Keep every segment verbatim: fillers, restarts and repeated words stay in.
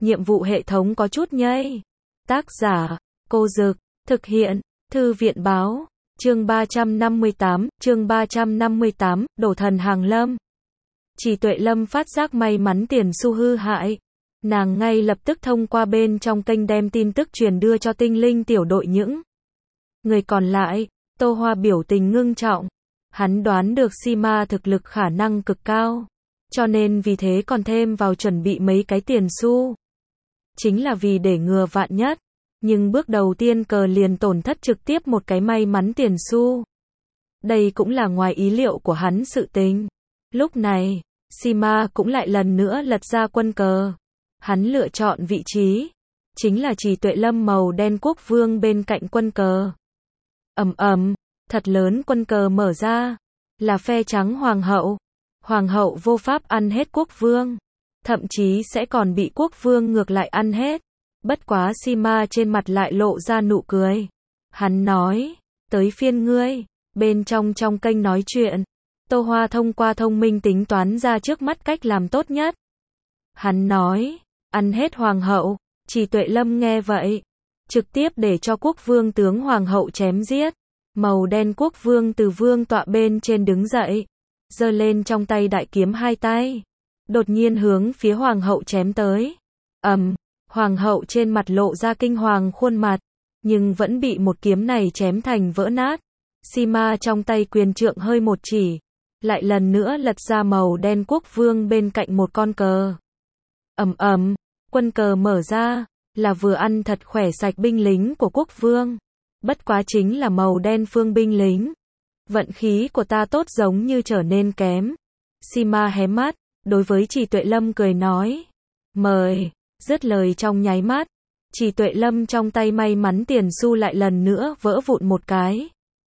nhiệm vụ hệ thống có chút nhây. Tác giả, Cô Dực, thực hiện, Thư viện báo, chương ba trăm năm mươi tám, chương ba trăm năm mươi tám, đổ thần hàng lâm. Trì Tuệ Lâm phát giác may mắn tiền xu hư hại. Nàng ngay lập tức thông qua bên trong kênh đem tin tức truyền đưa cho tinh linh tiểu đội những người còn lại. Tô Hoa biểu tình ngưng trọng. Hắn đoán được Sima thực lực khả năng cực cao. Cho nên vì thế còn thêm vào chuẩn bị mấy cái tiền xu. Chính là vì để ngừa vạn nhất. Nhưng bước đầu tiên cờ liền tổn thất trực tiếp một cái may mắn tiền xu. Đây cũng là ngoài ý liệu của hắn sự tình. Lúc này, Sima cũng lại lần nữa lật ra quân cờ. Hắn lựa chọn vị trí. Chính là Trì Tuệ Lâm màu đen quốc vương bên cạnh quân cờ. Ầm ầm, thật lớn quân cờ mở ra. Là phe trắng hoàng hậu. Hoàng hậu vô pháp ăn hết quốc vương. Thậm chí sẽ còn bị quốc vương ngược lại ăn hết. Bất quá Sima trên mặt lại lộ ra nụ cười. Hắn nói, tới phiên ngươi. Bên trong trong kênh nói chuyện, Tô Hoa thông qua thông minh tính toán ra trước mắt cách làm tốt nhất. Hắn nói, ăn hết hoàng hậu. Trì Tuệ Lâm nghe vậy, trực tiếp để cho quốc vương tướng hoàng hậu chém giết. Màu đen quốc vương từ vương tọa bên trên đứng dậy, giơ lên trong tay đại kiếm hai tay, đột nhiên hướng phía hoàng hậu chém tới. Ầm, um, hoàng hậu trên mặt lộ ra kinh hoàng khuôn mặt, nhưng vẫn bị một kiếm này chém thành vỡ nát. Sima trong tay quyền trượng hơi một chỉ, lại lần nữa lật ra màu đen quốc vương bên cạnh một con cờ. Ầm um, ầm, um, quân cờ mở ra, là vừa ăn thật khỏe sạch binh lính của quốc vương. Bất quá chính là màu đen phương binh lính. Vận khí của ta tốt giống như trở nên kém. Sima hé mắt, đối với Trì Tuệ Lâm cười nói. Mời, dứt lời trong nháy mắt. Trì Tuệ Lâm trong tay may mắn tiền xu lại lần nữa vỡ vụn một cái.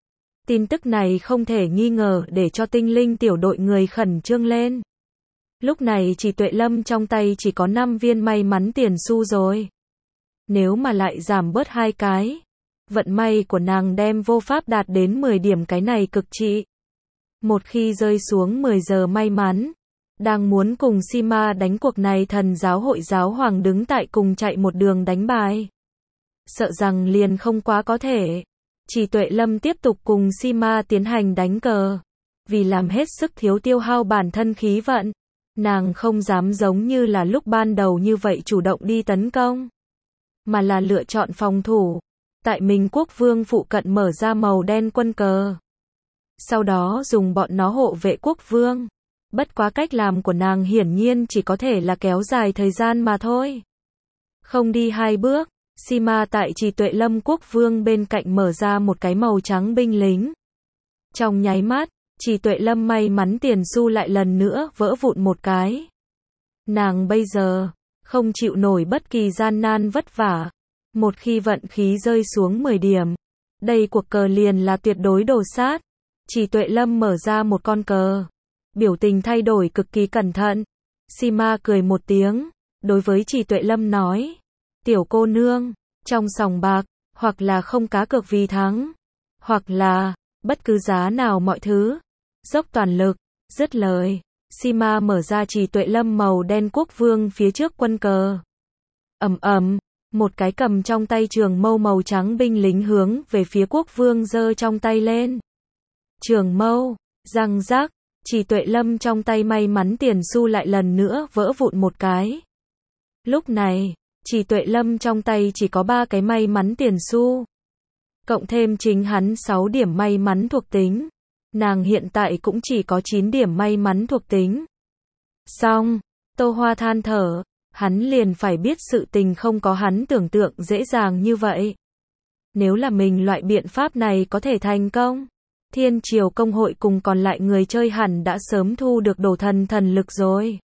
Tin tức này không thể nghi ngờ để cho tinh linh tiểu đội người khẩn trương lên. Lúc này Trì Tuệ Lâm trong tay chỉ có năm viên may mắn tiền xu rồi. Nếu mà lại giảm bớt hai cái, vận may của nàng đem vô pháp đạt đến mười điểm, cái này cực trị. Một khi rơi xuống mười giờ may mắn, đang muốn cùng Sima đánh cuộc này thần giáo hội giáo hoàng đứng tại cùng chạy một đường đánh bài. Sợ rằng liền không quá có thể. Trì Tuệ Lâm tiếp tục cùng Sima tiến hành đánh cờ. Vì làm hết sức thiếu tiêu hao bản thân khí vận, nàng không dám giống như là lúc ban đầu như vậy chủ động đi tấn công, mà là lựa chọn phòng thủ. Tại mình quốc vương phụ cận mở ra màu đen quân cờ. Sau đó dùng bọn nó hộ vệ quốc vương. Bất quá cách làm của nàng hiển nhiên chỉ có thể là kéo dài thời gian mà thôi. Không đi hai bước, Sima tại Trì Tuệ Lâm quốc vương bên cạnh mở ra một cái màu trắng binh lính. Trong nháy mắt, Trì Tuệ Lâm may mắn tiền xu lại lần nữa vỡ vụn một cái. Nàng bây giờ không chịu nổi bất kỳ gian nan vất vả. Một khi vận khí rơi xuống mười điểm, đây cuộc cờ liền là tuyệt đối đồ sát. Trì Tuệ Lâm mở ra một con cờ, biểu tình thay đổi cực kỳ cẩn thận. Sima cười một tiếng, đối với Trì Tuệ Lâm nói, tiểu cô nương, trong sòng bạc, hoặc là không cá cược vì thắng, hoặc là, bất cứ giá nào mọi thứ, dốc toàn lực. Dứt lời, Sima mở ra Trì Tuệ Lâm màu đen quốc vương phía trước quân cờ. Ầm ầm, một cái cầm trong tay trường mâu màu trắng binh lính hướng về phía quốc vương giơ trong tay lên. Trường mâu, răng rác, Trì Tuệ Lâm trong tay may mắn tiền xu lại lần nữa vỡ vụn một cái. Lúc này, Trì Tuệ Lâm trong tay chỉ có ba cái may mắn tiền xu. Cộng thêm chính hắn sáu điểm may mắn thuộc tính. Nàng hiện tại cũng chỉ có chín điểm may mắn thuộc tính. Xong, Tô Hoa than thở. Hắn liền phải biết sự tình không có hắn tưởng tượng dễ dàng như vậy. Nếu là mình loại biện pháp này có thể thành công, Thiên Triều Công hội cùng còn lại người chơi hẳn đã sớm thu được đổ thần thần lực rồi.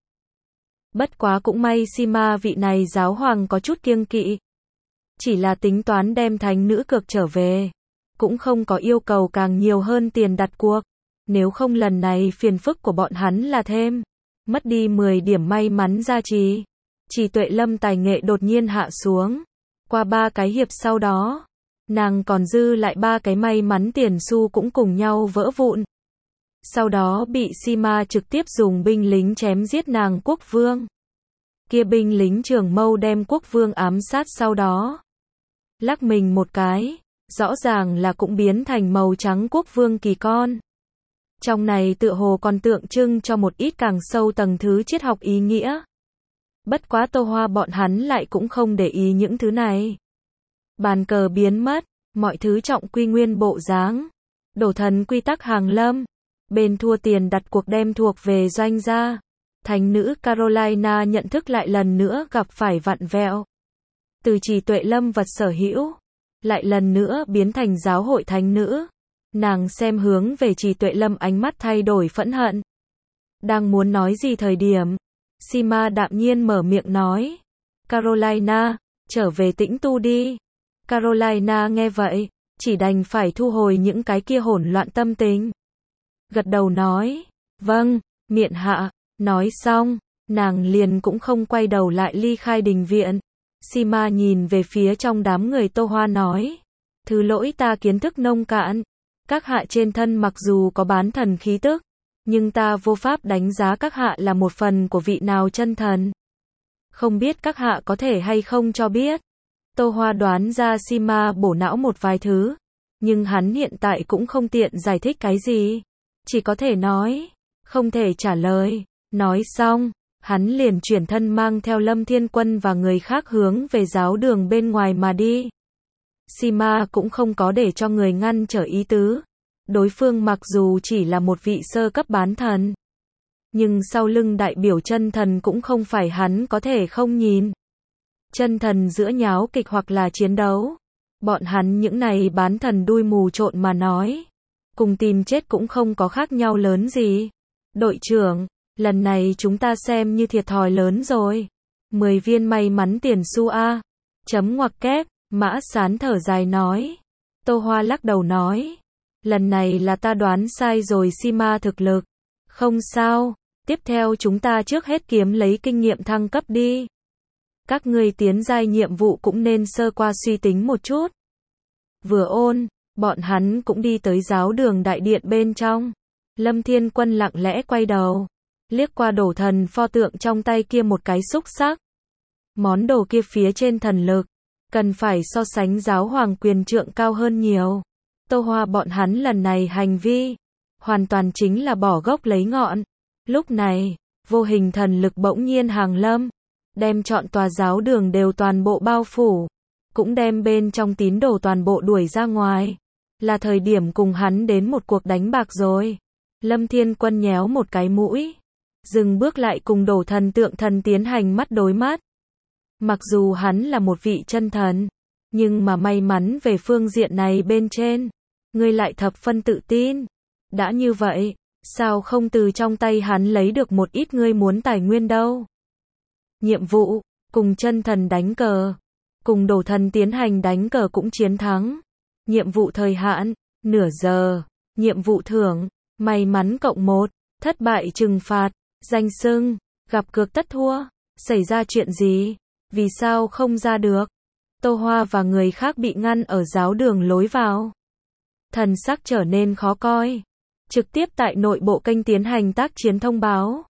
Bất quá cũng may Sima vị này giáo hoàng có chút kiêng kỵ. Chỉ là tính toán đem thánh nữ cược trở về. Cũng không có yêu cầu càng nhiều hơn tiền đặt cuộc. Nếu không lần này phiền phức của bọn hắn là thêm. Mất đi mười điểm may mắn gia trì. Trì Tuệ Lâm tài nghệ đột nhiên hạ xuống. Qua ba cái hiệp sau đó, nàng còn dư lại ba cái may mắn tiền xu cũng cùng nhau vỡ vụn. Sau đó bị Sima trực tiếp dùng binh lính chém giết nàng quốc vương. Kia binh lính trường mâu đem quốc vương ám sát sau đó. Lắc mình một cái, rõ ràng là cũng biến thành màu trắng quốc vương kỳ con. Trong này tựa hồ còn tượng trưng cho một ít càng sâu tầng thứ triết học ý nghĩa. Bất quá Tô Hoa bọn hắn lại cũng không để ý những thứ này. Bàn cờ biến mất, mọi thứ trọng quy nguyên bộ dáng. Đổ thần quy tắc hàng lâm. Bên thua tiền đặt cuộc đem thuộc về doanh gia. Thánh nữ Carolina nhận thức lại lần nữa gặp phải vặn vẹo. Từ Trì Tuệ Lâm vật sở hữu, lại lần nữa biến thành giáo hội thánh nữ. Nàng xem hướng về Trì Tuệ Lâm ánh mắt thay đổi phẫn hận. Đang muốn nói gì thời điểm, Sima đạm nhiên mở miệng nói. Carolina, trở về tĩnh tu đi. Carolina nghe vậy, chỉ đành phải thu hồi những cái kia hỗn loạn tâm tình. Gật đầu nói, vâng, miện hạ. Nói xong, nàng liền cũng không quay đầu lại ly khai đình viện. Sima nhìn về phía trong đám người Tô Hoa nói. Thứ lỗi ta kiến thức nông cạn. Các hạ trên thân mặc dù có bán thần khí tức, nhưng ta vô pháp đánh giá các hạ là một phần của vị nào chân thần. Không biết các hạ có thể hay không cho biết. Tô Hoa đoán ra Sima bổ não một vài thứ, nhưng hắn hiện tại cũng không tiện giải thích cái gì. Chỉ có thể nói, không thể trả lời. Nói xong, hắn liền chuyển thân mang theo Lâm Thiên Quân và người khác hướng về giáo đường bên ngoài mà đi. Sima cũng không có để cho người ngăn trở ý tứ. Đối phương mặc dù chỉ là một vị sơ cấp bán thần, nhưng sau lưng đại biểu chân thần cũng không phải hắn có thể không nhìn. Chân thần giữa nháo kịch hoặc là chiến đấu, bọn hắn những này bán thần đuôi mù trộn mà nói, cùng tìm chết cũng không có khác nhau lớn gì. Đội trưởng, lần này chúng ta xem như thiệt thòi lớn rồi. Mười viên may mắn tiền xu a. Chấm ngoặc kép, Mã Sán thở dài nói. Tô Hoa lắc đầu nói. Lần này là ta đoán sai rồi Sima thực lực. Không sao, tiếp theo chúng ta trước hết kiếm lấy kinh nghiệm thăng cấp đi. Các ngươi tiến giai nhiệm vụ cũng nên sơ qua suy tính một chút. Vừa ôn, bọn hắn cũng đi tới giáo đường đại điện bên trong. Lâm Thiên Quân lặng lẽ quay đầu, liếc qua đổ thần pho tượng trong tay kia một cái xúc sắc. Món đồ kia phía trên thần lực, cần phải so sánh giáo hoàng quyền trượng cao hơn nhiều. Tô Hoa bọn hắn lần này hành vi, hoàn toàn chính là bỏ gốc lấy ngọn. Lúc này, vô hình thần lực bỗng nhiên hàng lâm, đem trọn tòa giáo đường đều toàn bộ bao phủ, cũng đem bên trong tín đồ toàn bộ đuổi ra ngoài. Là thời điểm cùng hắn đến một cuộc đánh bạc rồi. Lâm Thiên Quân nhéo một cái mũi, dừng bước lại cùng đổ thần tượng thần tiến hành mắt đối mắt. Mặc dù hắn là một vị chân thần, nhưng mà may mắn về phương diện này bên trên, ngươi lại thập phân tự tin. Đã như vậy, sao không từ trong tay hắn lấy được một ít ngươi muốn tài nguyên đâu? Nhiệm vụ, cùng chân thần đánh cờ, cùng đổ thần tiến hành đánh cờ cũng chiến thắng. Nhiệm vụ thời hạn, nửa giờ. Nhiệm vụ thưởng, may mắn cộng một, thất bại trừng phạt, danh xưng, gặp cược tất thua. Xảy ra chuyện gì? Vì sao không ra được? Tô Hoa và người khác bị ngăn ở giáo đường lối vào. Thần sắc trở nên khó coi. Trực tiếp tại nội bộ kênh tiến hành tác chiến thông báo.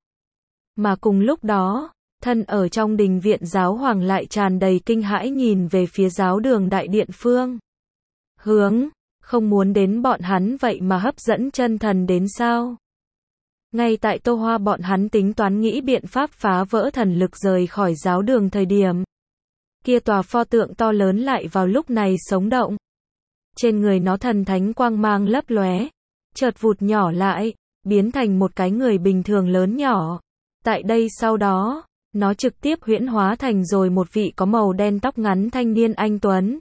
Mà cùng lúc đó, thân ở trong đình viện giáo hoàng lại tràn đầy kinh hãi nhìn về phía giáo đường đại điện phương. Hướng, không muốn đến bọn hắn vậy mà hấp dẫn chân thần đến sao? Ngay tại Tô Hoa bọn hắn tính toán nghĩ biện pháp phá vỡ thần lực rời khỏi giáo đường thời điểm. Kia tòa pho tượng to lớn lại vào lúc này sống động. Trên người nó thần thánh quang mang lấp lóe, chợt vụt nhỏ lại, biến thành một cái người bình thường lớn nhỏ. Tại đây sau đó, nó trực tiếp huyễn hóa thành rồi một vị có màu đen tóc ngắn thanh niên anh tuấn.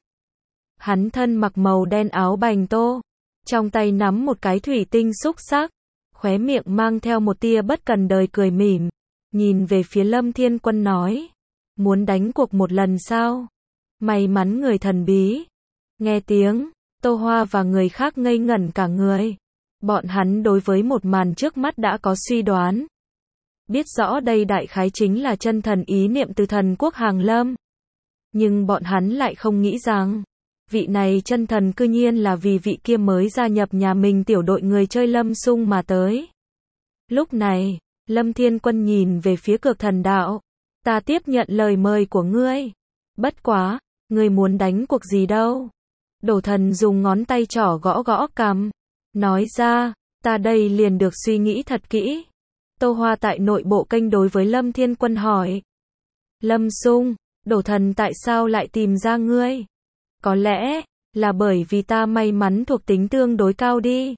Hắn thân mặc màu đen áo bành tô, trong tay nắm một cái thủy tinh xúc xắc, khóe miệng mang theo một tia bất cần đời cười mỉm, nhìn về phía Lâm Thiên Quân nói, muốn đánh cuộc một lần sao? May mắn người thần bí. Nghe tiếng, Tô Hoa và người khác ngây ngẩn cả người. Bọn hắn đối với một màn trước mắt đã có suy đoán. Biết rõ đây đại khái chính là chân thần ý niệm từ thần quốc hàng lâm. Nhưng bọn hắn lại không nghĩ rằng, vị này chân thần cư nhiên là vì vị kia mới gia nhập nhà mình tiểu đội người chơi Lâm Sung mà tới. Lúc này, Lâm Thiên Quân nhìn về phía Cực Thần Đạo. Ta tiếp nhận lời mời của ngươi. Bất quá, ngươi muốn đánh cuộc gì đâu? Đổ thần dùng ngón tay trỏ gõ gõ cằm, nói ra, ta đây liền được suy nghĩ thật kỹ. Tô Hoa tại nội bộ kênh đối với Lâm Thiên Quân hỏi. Lâm Sung, Đổ thần tại sao lại tìm ra ngươi? Có lẽ, là bởi vì ta may mắn thuộc tính tương đối cao đi.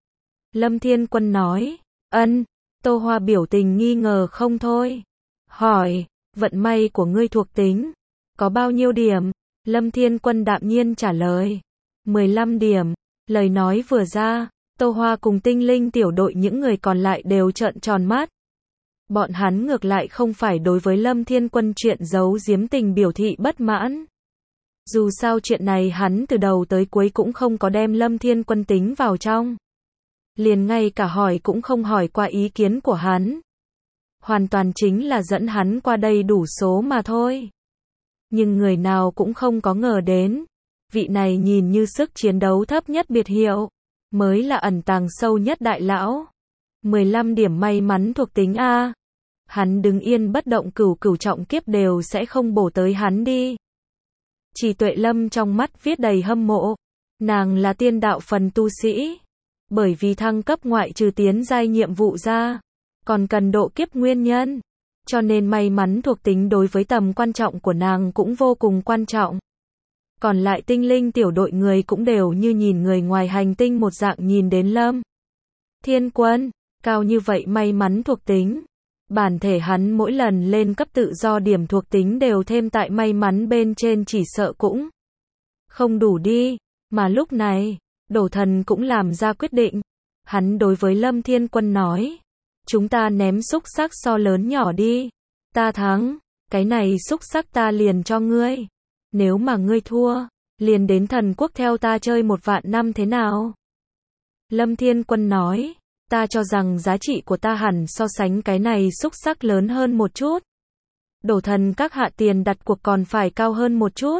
Lâm Thiên Quân nói. Ân, Tô Hoa biểu tình nghi ngờ không thôi. Hỏi, vận may của ngươi thuộc tính có bao nhiêu điểm? Lâm Thiên Quân đạm nhiên trả lời. mười lăm điểm. Lời nói vừa ra, Tô Hoa cùng tinh linh tiểu đội những người còn lại đều trợn tròn mắt. Bọn hắn ngược lại không phải đối với Lâm Thiên Quân chuyện giấu giếm tình biểu thị bất mãn. Dù sao chuyện này hắn từ đầu tới cuối cũng không có đem Lâm Thiên Quân tính vào trong. Liền ngay cả hỏi cũng không hỏi qua ý kiến của hắn. Hoàn toàn chính là dẫn hắn qua đây đủ số mà thôi. Nhưng người nào cũng không có ngờ đến. Vị này nhìn như sức chiến đấu thấp nhất biệt hiệu, mới là ẩn tàng sâu nhất đại lão. mười lăm điểm may mắn thuộc tính A. Hắn đứng yên bất động cửu cửu trọng kiếp đều sẽ không bổ tới hắn đi. Chỉ Tuệ Lâm trong mắt viết đầy hâm mộ. Nàng là tiên đạo phần tu sĩ. Bởi vì thăng cấp ngoại trừ tiến giai nhiệm vụ ra, còn cần độ kiếp nguyên nhân. Cho nên may mắn thuộc tính đối với tầm quan trọng của nàng cũng vô cùng quan trọng. Còn lại tinh linh tiểu đội người cũng đều như nhìn người ngoài hành tinh một dạng nhìn đến Lâm Thiên Quân, cao như vậy may mắn thuộc tính. Bản thể hắn mỗi lần lên cấp tự do điểm thuộc tính đều thêm tại may mắn bên trên chỉ sợ cũng không đủ đi. Mà lúc này, Đổ thần cũng làm ra quyết định. Hắn đối với Lâm Thiên Quân nói. Chúng ta ném xúc xắc so lớn nhỏ đi. Ta thắng, cái này xúc xắc ta liền cho ngươi. Nếu mà ngươi thua, liền đến thần quốc theo ta chơi một vạn năm thế nào? Lâm Thiên Quân nói. Ta cho rằng giá trị của ta hẳn so sánh cái này xúc xắc lớn hơn một chút. Đổ thần các hạ tiền đặt cuộc còn phải cao hơn một chút.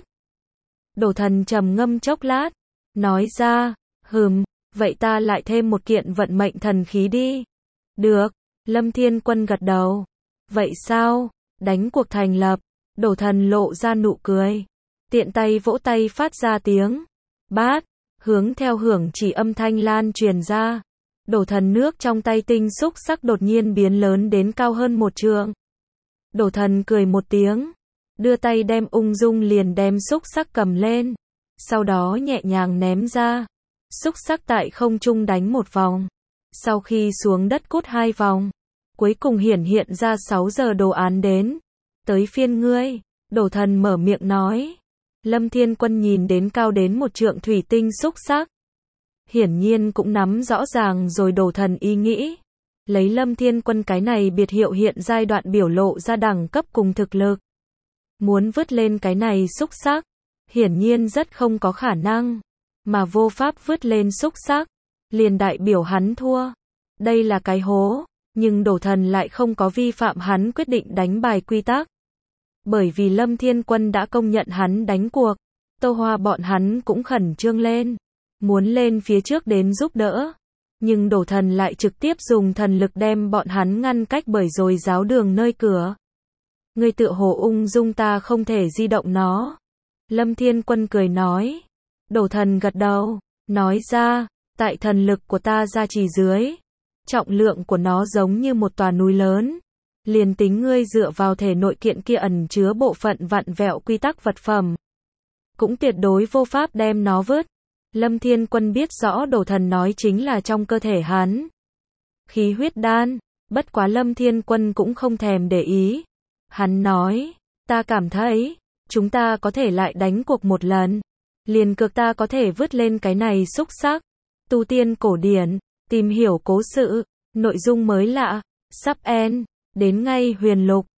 Đổ thần trầm ngâm chốc lát. Nói ra, hừm, vậy ta lại thêm một kiện vận mệnh thần khí đi. Được, Lâm Thiên Quân gật đầu. Vậy sao, đánh cuộc thành lập. Đổ thần lộ ra nụ cười. Tiện tay vỗ tay phát ra tiếng. Bát, hướng theo hưởng chỉ âm thanh lan truyền ra. Đổ thần nước trong tay tinh xúc sắc đột nhiên biến lớn đến cao hơn một trượng. Đổ thần cười một tiếng. Đưa tay đem ung dung liền đem xúc sắc cầm lên. Sau đó nhẹ nhàng ném ra. Xúc sắc tại không trung đánh một vòng. Sau khi xuống đất cút hai vòng. Cuối cùng hiển hiện ra sáu giờ đồ án đến. Tới phiên ngươi. Đổ thần mở miệng nói. Lâm Thiên Quân nhìn đến cao đến một trượng thủy tinh xúc sắc. Hiển nhiên cũng nắm rõ ràng rồi Đổ thần ý nghĩ. Lấy Lâm Thiên Quân cái này biệt hiệu hiện giai đoạn biểu lộ ra đẳng cấp cùng thực lực. Muốn vứt lên cái này xúc sắc. Hiển nhiên rất không có khả năng. Mà vô pháp vứt lên xúc sắc. Liền đại biểu hắn thua. Đây là cái hố. Nhưng Đổ thần lại không có vi phạm hắn quyết định đánh bài quy tắc. Bởi vì Lâm Thiên Quân đã công nhận hắn đánh cuộc. Tô Hoa bọn hắn cũng khẩn trương lên. Muốn lên phía trước đến giúp đỡ. Nhưng Đổ thần lại trực tiếp dùng thần lực đem bọn hắn ngăn cách bởi rồi giáo đường nơi cửa. Ngươi tựa hồ ung dung ta không thể di động nó. Lâm Thiên Quân cười nói. Đổ thần gật đầu. Nói ra, tại thần lực của ta gia trì dưới. Trọng lượng của nó giống như một tòa núi lớn. Liền tính ngươi dựa vào thể nội kiện kia ẩn chứa bộ phận vặn vẹo quy tắc vật phẩm. Cũng tuyệt đối vô pháp đem nó vứt. Lâm Thiên Quân biết rõ Đổ thần nói chính là trong cơ thể hắn. Khí huyết đan. Bất quá Lâm Thiên Quân cũng không thèm để ý. Hắn nói, ta cảm thấy, chúng ta có thể lại đánh cuộc một lần. Liền cược ta có thể vứt lên cái này xúc sắc. Tu tiên cổ điển, tìm hiểu cố sự, nội dung mới lạ, sắp end, đến ngay huyền lục.